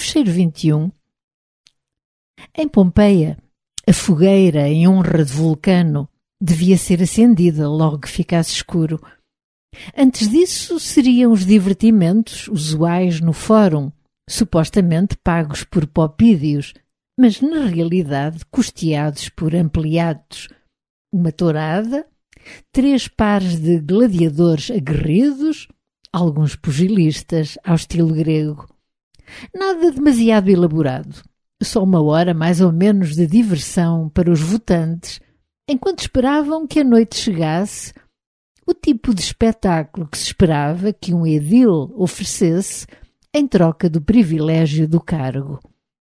Cheiro 21. Em Pompeia, a fogueira em honra de Vulcano devia ser acendida logo que ficasse escuro. Antes disso, seriam os divertimentos usuais no fórum, supostamente pagos por Popídios, mas na realidade custeados por Ampliatos. Uma tourada, 3 pares de gladiadores aguerridos, alguns pugilistas ao estilo grego. Nada demasiado elaborado, só 1 hora mais ou menos de diversão para os votantes, enquanto esperavam que a noite chegasse, o tipo de espetáculo que se esperava que um edil oferecesse em troca do privilégio do cargo.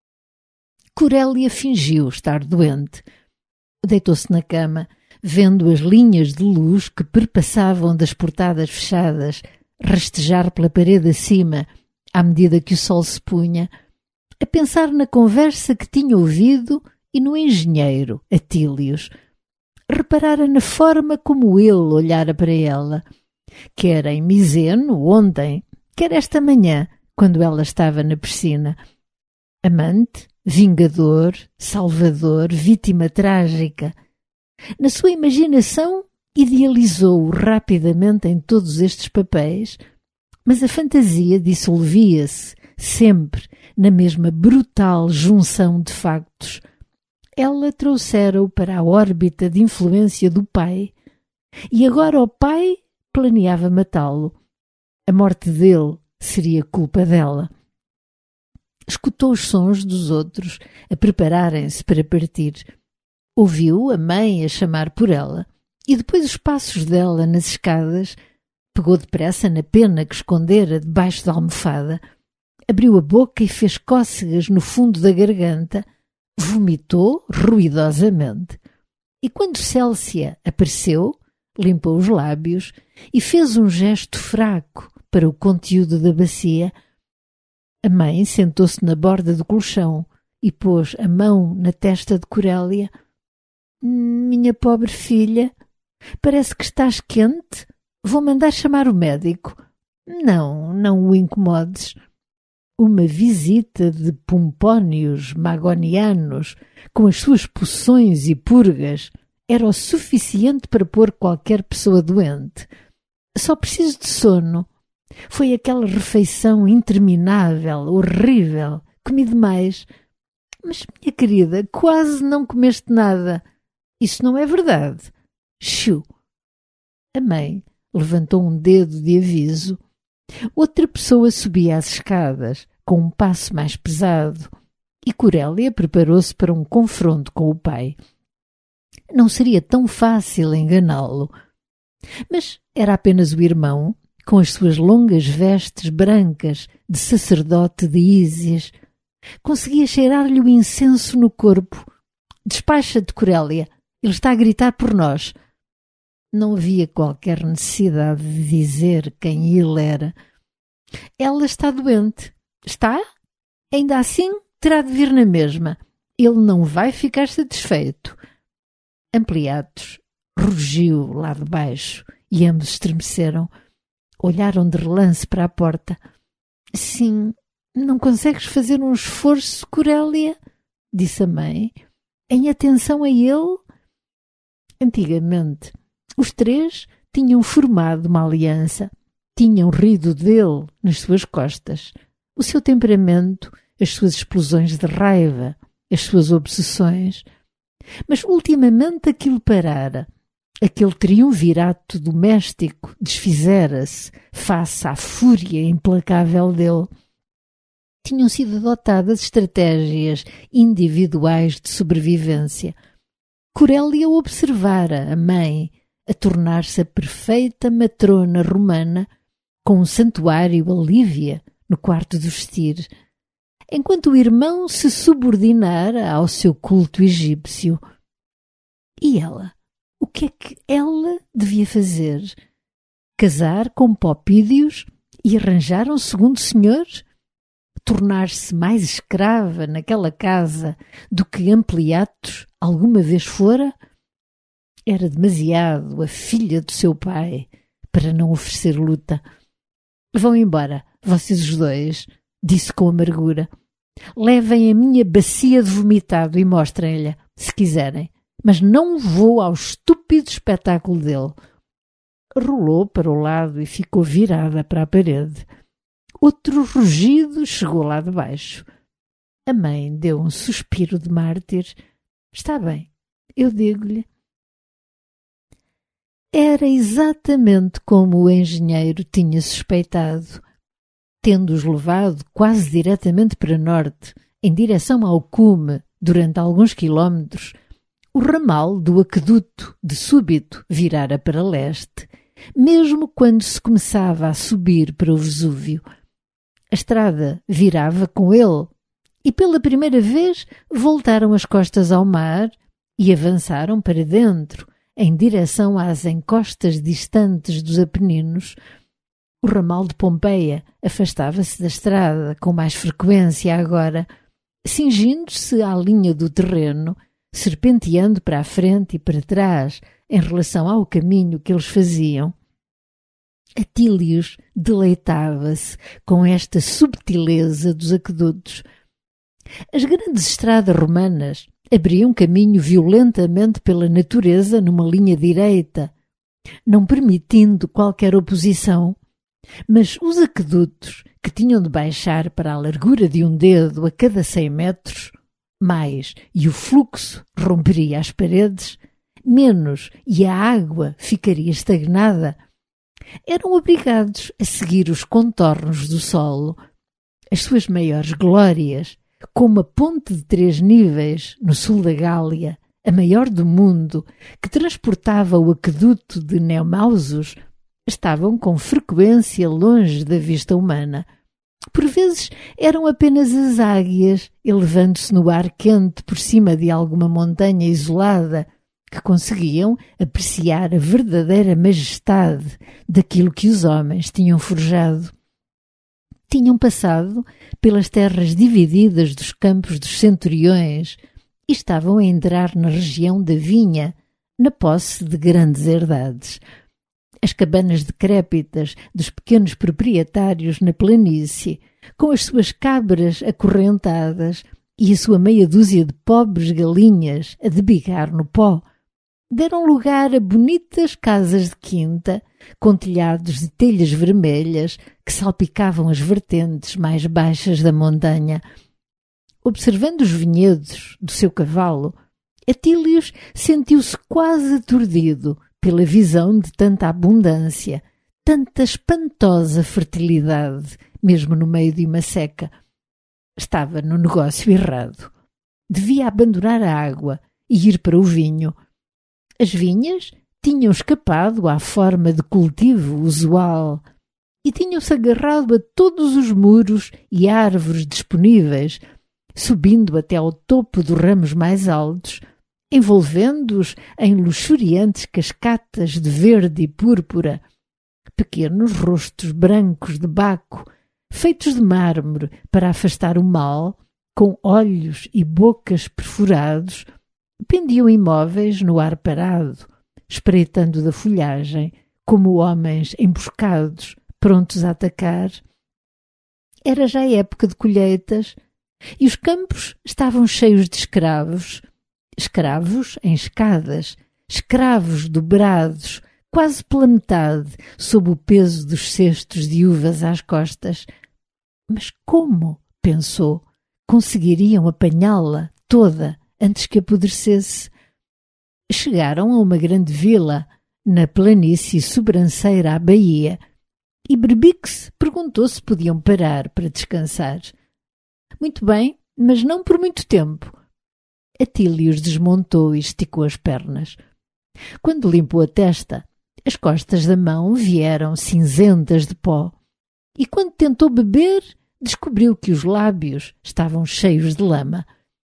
Corélia fingiu estar doente. Deitou-se na cama, vendo as linhas de luz que perpassavam das portadas fechadas rastejar pela parede acima, à medida que o sol se punha, a pensar na conversa que tinha ouvido e no engenheiro, Atílios. Reparara na forma como ele olhara para ela, quer em Miseno, ontem, quer esta manhã, quando ela estava na piscina. Amante, vingador, salvador, vítima trágica. Na sua imaginação, idealizou-o rapidamente em todos estes papéis, mas a fantasia dissolvia-se, sempre, na mesma brutal junção de factos. Ela trouxera-o para a órbita de influência do pai, e agora o pai planeava matá-lo. A morte dele seria culpa dela. Escutou os sons dos outros a prepararem-se para partir. Ouviu a mãe a chamar por ela, e depois os passos dela nas escadas. Pegou depressa na pena que escondera debaixo da almofada, abriu a boca e fez cócegas no fundo da garganta, vomitou ruidosamente. E quando Célcia apareceu, limpou os lábios e fez um gesto fraco para o conteúdo da bacia. A mãe sentou-se na borda do colchão e pôs a mão na testa de Corélia. Minha pobre filha, parece que estás quente. Vou mandar chamar o médico. Não o incomodes. Uma visita de Pompónios Magonianos, com as suas poções e purgas, era o suficiente para pôr qualquer pessoa doente. Só preciso de sono. Foi aquela refeição interminável, horrível. Comi demais. Mas, minha querida, quase não comeste nada. Isso não é verdade. Xiu. A mãe levantou um dedo de aviso. Outra pessoa subia as escadas, com um passo mais pesado, e Corélia preparou-se para um confronto com o pai. Não seria tão fácil enganá-lo. Mas era apenas o irmão, com as suas longas vestes brancas de sacerdote de Ísis. Conseguia cheirar-lhe o incenso no corpo. Despacha-te, Corélia, ele está a gritar por nós. Não havia qualquer necessidade de dizer quem ele era. Ela está doente. Está? Ainda assim, terá de vir na mesma. Ele não vai ficar satisfeito. Ampliatos rugiu lá de baixo e ambos estremeceram. Olharam de relance para a porta. Sim, não consegues fazer um esforço, Corélia? Disse a mãe. Em atenção a ele? Antigamente, os 3 tinham formado uma aliança. Tinham rido dele nas suas costas. O seu temperamento, as suas explosões de raiva, as suas obsessões. Mas ultimamente aquilo parara. Aquele triunvirato doméstico desfizera-se face à fúria implacável dele. Tinham sido adotadas estratégias individuais de sobrevivência. Corélia observara a mãe a tornar-se a perfeita matrona romana, com um santuário a Lívia no quarto de vestir, enquanto o irmão se subordinara ao seu culto egípcio. E ela? O que é que ela devia fazer? Casar com Popídios e arranjar um segundo senhor? Tornar-se mais escrava naquela casa do que Ampliatos alguma vez fora? Era demasiado a filha do seu pai para não oferecer luta. Vão embora, vocês os 2, disse com amargura. Levem a minha bacia de vomitado e mostrem-lhe, se quiserem. Mas não vou ao estúpido espetáculo dele. Rolou para o lado e ficou virada para a parede. Outro rugido chegou lá de baixo. A mãe deu um suspiro de mártir. Está bem, eu digo-lhe. Era exatamente como o engenheiro tinha suspeitado. Tendo-os levado quase diretamente para norte, em direção ao cume, durante alguns quilómetros, o ramal do aqueduto de súbito virara para leste, mesmo quando se começava a subir para o Vesúvio. A estrada virava com ele e pela primeira vez voltaram as costas ao mar e avançaram para dentro, em direção às encostas distantes dos Apeninos. O ramal de Pompeia afastava-se da estrada com mais frequência agora, cingindo-se à linha do terreno, serpenteando para a frente e para trás em relação ao caminho que eles faziam. Atílios deleitava-se com esta subtileza dos aquedutos. As grandes estradas romanas abriam caminho violentamente pela natureza numa linha direita, não permitindo qualquer oposição, mas os aquedutos, que tinham de baixar para a largura de um dedo a cada 100 metros, mais e o fluxo romperia as paredes, menos e a água ficaria estagnada, eram obrigados a seguir os contornos do solo. As suas maiores glórias, como a ponte de 3 níveis no sul da Gália, a maior do mundo, que transportava o aqueduto de Neumausos, estavam com frequência longe da vista humana. Por vezes eram apenas as águias, elevando-se no ar quente por cima de alguma montanha isolada, que conseguiam apreciar a verdadeira majestade daquilo que os homens tinham forjado. Tinham passado pelas terras divididas dos campos dos centuriões e estavam a entrar na região da vinha, na posse de grandes herdades. As cabanas decrépitas dos pequenos proprietários na planície, com as suas cabras acorrentadas e a sua meia dúzia de pobres galinhas a debigar no pó, deram lugar a bonitas casas de quinta, com telhados de telhas vermelhas que salpicavam as vertentes mais baixas da montanha. Observando os vinhedos do seu cavalo, Atílios sentiu-se quase aturdido pela visão de tanta abundância, tanta espantosa fertilidade, mesmo no meio de uma seca. Estava no negócio errado. Devia abandonar a água e ir para o vinho. As vinhas tinham escapado à forma de cultivo usual e tinham-se agarrado a todos os muros e árvores disponíveis, subindo até ao topo dos ramos mais altos, envolvendo-os em luxuriantes cascatas de verde e púrpura, pequenos rostos brancos de baco, feitos de mármore para afastar o mal, com olhos e bocas perfurados, pendiam imóveis no ar parado, espreitando da folhagem, como homens emboscados, prontos a atacar. Era já época de colheitas, e os campos estavam cheios de escravos, escravos em escadas, escravos dobrados, quase pela metade, sob o peso dos cestos de uvas às costas. Mas como, pensou, conseguiriam apanhá-la toda antes que apodrecesse? Chegaram a uma grande vila, na planície sobranceira à baía, e Berbice perguntou se podiam parar para descansar. Muito bem, mas não por muito tempo. Atílios desmontou e esticou as pernas. Quando limpou a testa, as costas da mão vieram cinzentas de pó, e quando tentou beber, descobriu que os lábios estavam cheios de lama.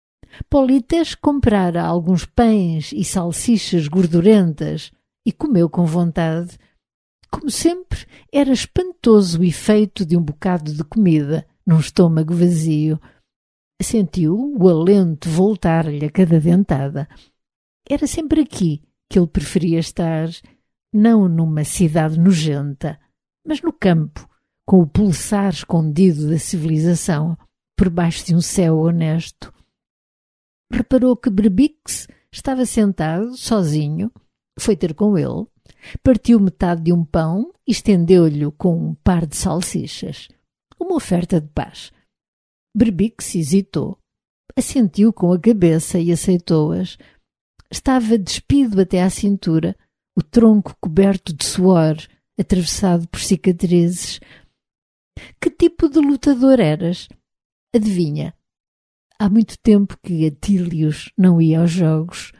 Polítes comprara alguns pães e salsichas gordurentas e comeu com vontade. Como sempre, era espantoso o efeito de um bocado de comida num estômago vazio. Sentiu o alento voltar-lhe a cada dentada. Era sempre aqui que ele preferia estar, não numa cidade nojenta, mas no campo, com o pulsar escondido da civilização, por baixo de um céu honesto. Reparou que Berbix estava sentado, sozinho, foi ter com ele, partiu metade de um pão e estendeu-lhe com um par de salsichas. Uma oferta de paz. Berbix hesitou, assentiu com a cabeça e aceitou-as. Estava despido até à cintura, o tronco coberto de suor, atravessado por cicatrizes. Que tipo de lutador eras? Adivinha. Há muito tempo que Atílios não ia aos jogos.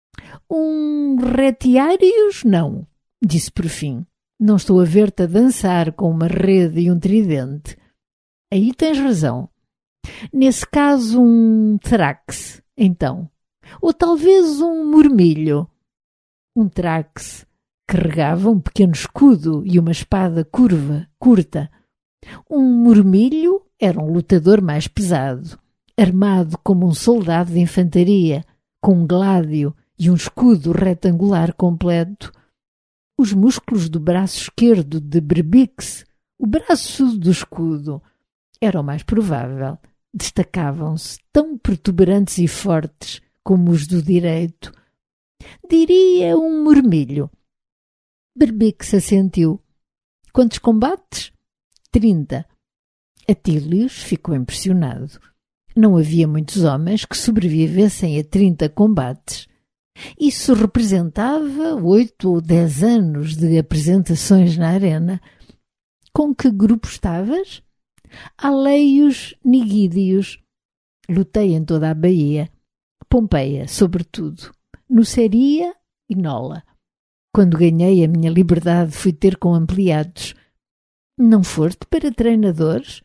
Um retiários, não, disse por fim. Não estou a ver-te a dançar com uma rede e um tridente. Aí tens razão. Nesse caso, um trax, então. Ou talvez um murmilho. Um trax carregava um pequeno escudo e uma espada curta. Um murmilho era um lutador mais pesado, armado como um soldado de infantaria, com um gládio e um escudo retangular completo. Os músculos do braço esquerdo de Berbix, o braço do escudo, era o mais provável. Destacavam-se tão protuberantes e fortes como os do direito. Diria um murmilho. Berbix assentiu. Quantos combates? 30. Atílios ficou impressionado. Não havia muitos homens que sobrevivessem a 30 combates. Isso representava 8 ou 10 anos de apresentações na arena. Com que grupo estavas? Aleios Nigídios. Lutei em toda a Bahia. Pompeia, sobretudo. Nuceria e Nola. Quando ganhei a minha liberdade fui ter com ampliados. Não foste para treinadores?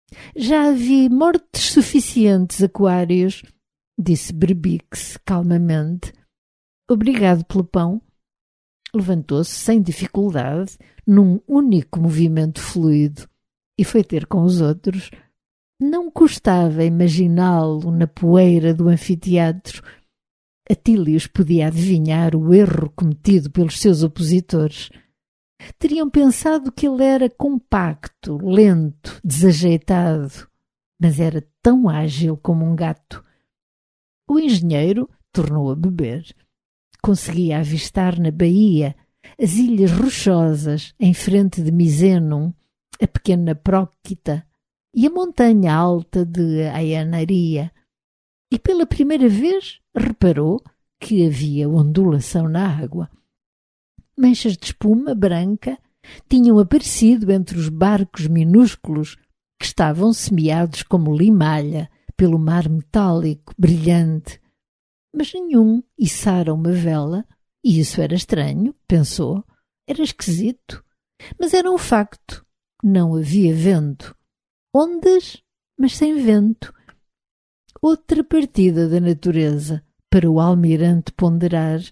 Já vi mortes suficientes, Aquários, disse Berbix calmamente. Obrigado pelo pão. Levantou-se sem dificuldade, num único movimento fluido, e foi ter com os outros. Não custava imaginá-lo na poeira do anfiteatro. Atílios podia adivinhar o erro cometido pelos seus opositores. Teriam pensado que ele era compacto, lento, desajeitado, mas era tão ágil como um gato. O engenheiro tornou a beber. Conseguia avistar na baía as ilhas rochosas em frente de Misenum, a pequena Próquita e a montanha alta de Aianaria. E pela primeira vez reparou que havia ondulação na água. Manchas de espuma branca tinham aparecido entre os barcos minúsculos que estavam semeados como limalha pelo mar metálico, brilhante. Mas nenhum içara uma vela, e isso era estranho, pensou. Era esquisito, mas era um facto. Não havia vento. Ondas, mas sem vento. Outra partida da natureza para o almirante ponderar.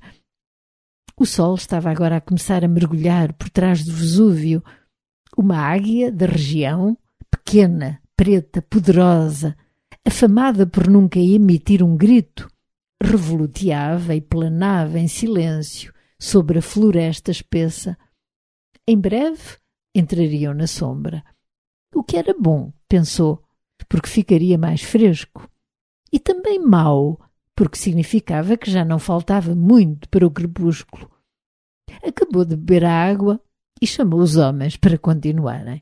O sol estava agora a começar a mergulhar por trás do Vesúvio. Uma águia da região, pequena, preta, poderosa, afamada por nunca emitir um grito, revoloteava e planava em silêncio sobre a floresta espessa. Em breve entrariam na sombra. O que era bom, pensou, porque ficaria mais fresco. E também mau, porque significava que já não faltava muito para o crepúsculo. Acabou de beber a água e chamou os homens para continuarem.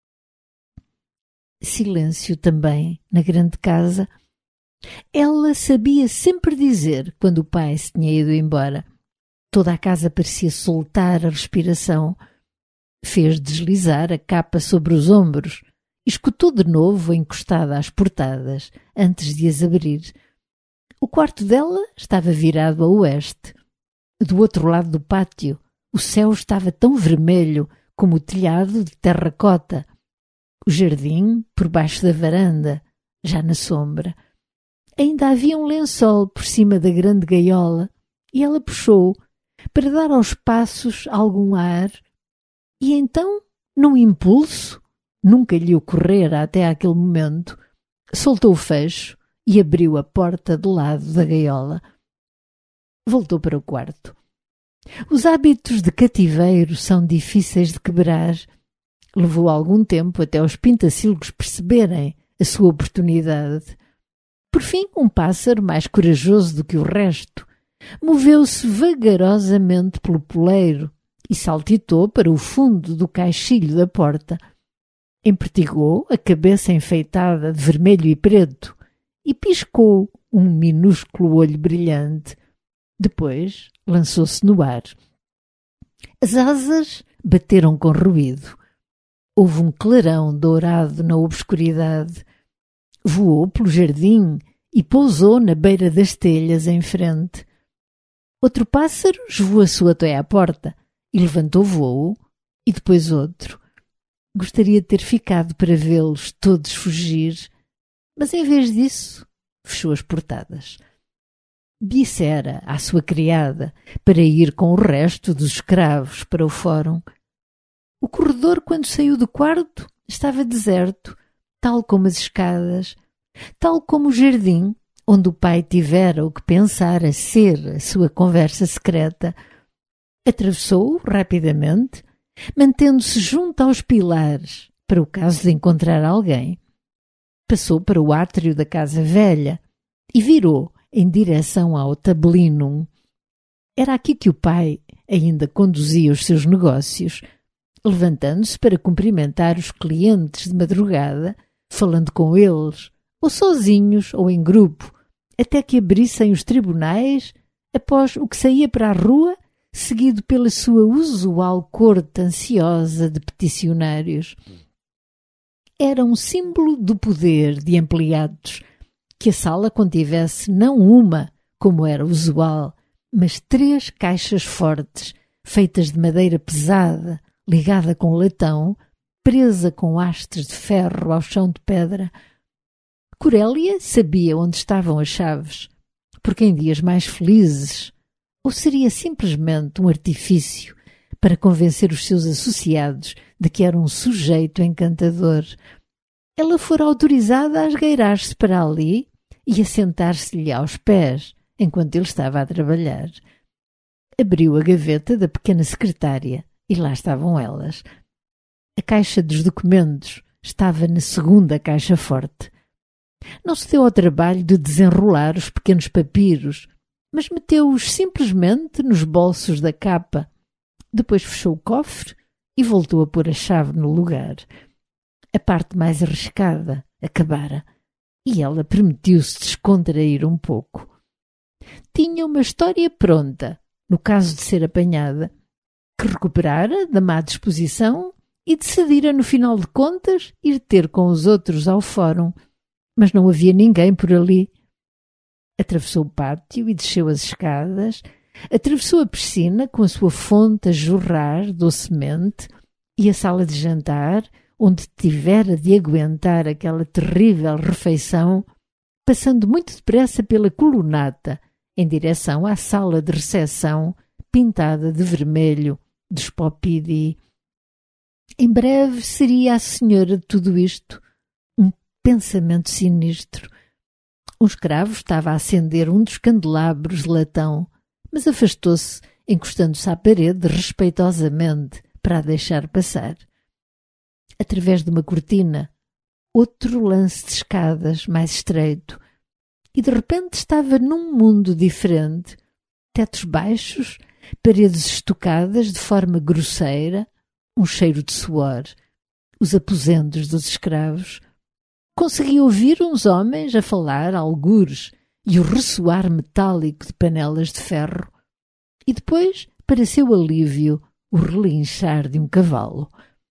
Silêncio também na grande casa. Ela sabia sempre dizer quando o pai se tinha ido embora. Toda a casa parecia soltar a respiração. Fez deslizar a capa sobre os ombros. Escutou de novo encostada às portadas, antes de as abrir. O quarto dela estava virado a oeste. Do outro lado do pátio, o céu estava tão vermelho como o telhado de terracota. O jardim, por baixo da varanda, já na sombra. Ainda havia um lençol por cima da grande gaiola, e ela puxou, para dar aos passos algum ar. E então, num impulso, nunca lhe ocorrera até aquele momento, soltou o fecho e abriu a porta do lado da gaiola. Voltou para o quarto. Os hábitos de cativeiro são difíceis de quebrar. Levou algum tempo até os pintacilgos perceberem a sua oportunidade. Por fim, um pássaro, mais corajoso do que o resto, moveu-se vagarosamente pelo poleiro e saltitou para o fundo do caixilho da porta. Empertigou a cabeça enfeitada de vermelho e preto e piscou um minúsculo olho brilhante. Depois lançou-se no ar. As asas bateram com ruído. Houve um clarão dourado na obscuridade. Voou pelo jardim e pousou na beira das telhas em frente. Outro pássaro esvoaçou até à porta e levantou voo, e depois outro. Gostaria de ter ficado para vê-los todos fugir, mas em vez disso, fechou as portadas. Dissera à sua criada para ir com o resto dos escravos para o fórum. O corredor, quando saiu do quarto, estava deserto, tal como as escadas, tal como o jardim, onde o pai tivera o que pensara ser a sua conversa secreta. Atravessou-o rapidamente, mantendo-se junto aos pilares, para o caso de encontrar alguém. Passou para o átrio da casa velha e virou em direção ao tabelinum. Era aqui que o pai ainda conduzia os seus negócios, levantando-se para cumprimentar os clientes de madrugada, falando com eles, ou sozinhos ou em grupo, até que abrissem os tribunais, após o que saía para a rua, seguido pela sua usual corte ansiosa de peticionários. Era um símbolo do poder de empleados, que a sala contivesse não uma, como era usual, mas 3 caixas fortes, feitas de madeira pesada, ligada com latão, presa com hastes de ferro ao chão de pedra. Corélia sabia onde estavam as chaves, porque em dias mais felizes, ou seria simplesmente um artifício para convencer os seus associados de que era um sujeito encantador, ela fora autorizada a esgueirar-se para ali e a sentar-se-lhe aos pés, enquanto ele estava a trabalhar. Abriu a gaveta da pequena secretária e lá estavam elas. A caixa dos documentos estava na segunda caixa forte. Não se deu ao trabalho de desenrolar os pequenos papiros, mas meteu-os simplesmente nos bolsos da capa. Depois fechou o cofre e voltou a pôr a chave no lugar. A parte mais arriscada acabara e ela permitiu-se descontrair um pouco. Tinha uma história pronta, no caso de ser apanhada, que recuperara da má disposição e decidira, no final de contas, ir ter com os outros ao fórum, mas não havia ninguém por ali. Atravessou o pátio e desceu as escadas, atravessou a piscina com a sua fonte a jorrar docemente e a sala de jantar, onde tivera de aguentar aquela terrível refeição, passando muito depressa pela colunata, em direção à sala de recepção, pintada de vermelho, dos Popidi. Em breve seria a senhora de tudo isto. Um pensamento sinistro. Um escravo estava a acender um dos candelabros de latão, mas afastou-se, encostando-se à parede respeitosamente para a deixar passar. Através de uma cortina, outro lance de escadas mais estreito, e de repente estava num mundo diferente. Tetos baixos, paredes estucadas de forma grosseira, um cheiro de suor, os aposentos dos escravos. Conseguia ouvir uns homens a falar algures e o ressoar metálico de panelas de ferro. E depois, para seu alívio, o relinchar de um cavalo.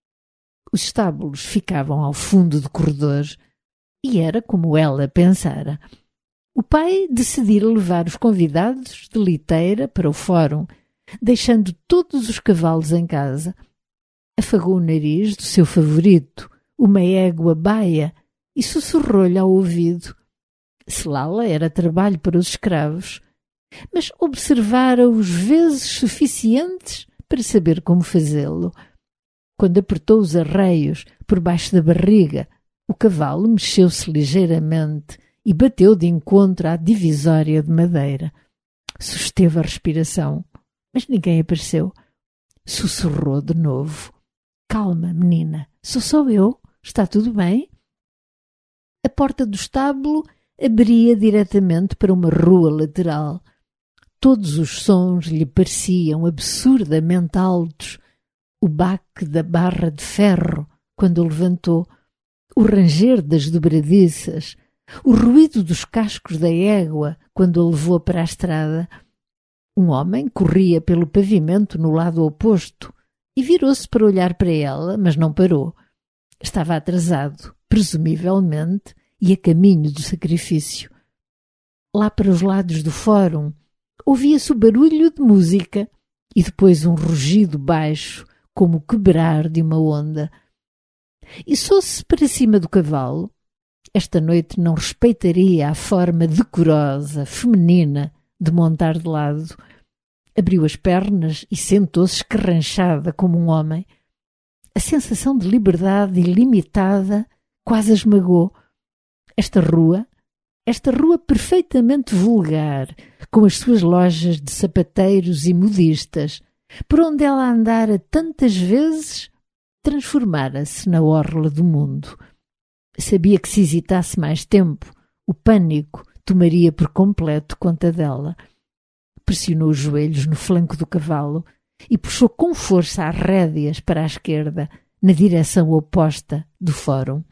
Os estábulos ficavam ao fundo do corredor e era como ela pensara. O pai decidira levar os convidados de liteira para o fórum, deixando todos os cavalos em casa. Afagou o nariz do seu favorito, uma égua baia, e sussurrou-lhe ao ouvido. Selá-la era trabalho para os escravos, mas observara-os vezes suficientes para saber como fazê-lo. Quando apertou os arreios por baixo da barriga, o cavalo mexeu-se ligeiramente e bateu de encontro à divisória de madeira. Susteve a respiração, mas ninguém apareceu. Sussurrou de novo. Calma, menina, sou só eu. Está tudo bem? A porta do estábulo abria diretamente para uma rua lateral. Todos os sons lhe pareciam absurdamente altos. O baque da barra de ferro, quando o levantou, o ranger das dobradiças, o ruído dos cascos da égua, quando a levou para a estrada. Um homem corria pelo pavimento no lado oposto e virou-se para olhar para ela, mas não parou. Estava atrasado, presumivelmente, e a caminho do sacrifício. Lá para os lados do fórum, ouvia-se o barulho de música e depois um rugido baixo, como o quebrar de uma onda. Içou-se para cima do cavalo. Esta noite não respeitaria a forma decorosa, feminina, de montar de lado. Abriu as pernas e sentou-se escarranchada como um homem. A sensação de liberdade ilimitada quase a esmagou. Esta rua perfeitamente vulgar, com as suas lojas de sapateiros e modistas, por onde ela andara tantas vezes, transformara-se na orla do mundo. Sabia que se hesitasse mais tempo, o pânico tomaria por completo conta dela. Pressionou os joelhos no flanco do cavalo e puxou com força as rédeas para a esquerda, na direção oposta do fórum.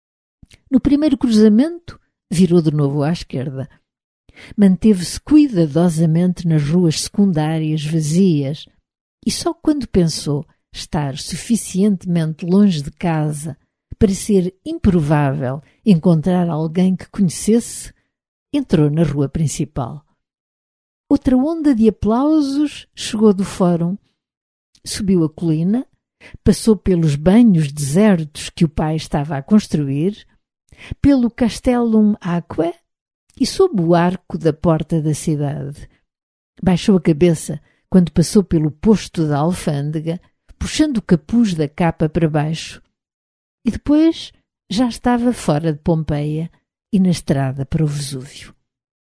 No primeiro cruzamento, virou de novo à esquerda. Manteve-se cuidadosamente nas ruas secundárias vazias e só quando pensou estar suficientemente longe de casa para ser improvável encontrar alguém que conhecesse, entrou na rua principal. Outra onda de aplausos chegou do fórum. Subiu a colina, passou pelos banhos desertos que o pai estava a construir, pelo Castellum Aquae e sob o arco da porta da cidade. Baixou a cabeça quando passou pelo posto da alfândega, puxando o capuz da capa para baixo. E depois já estava fora de Pompeia e na estrada para o Vesúvio.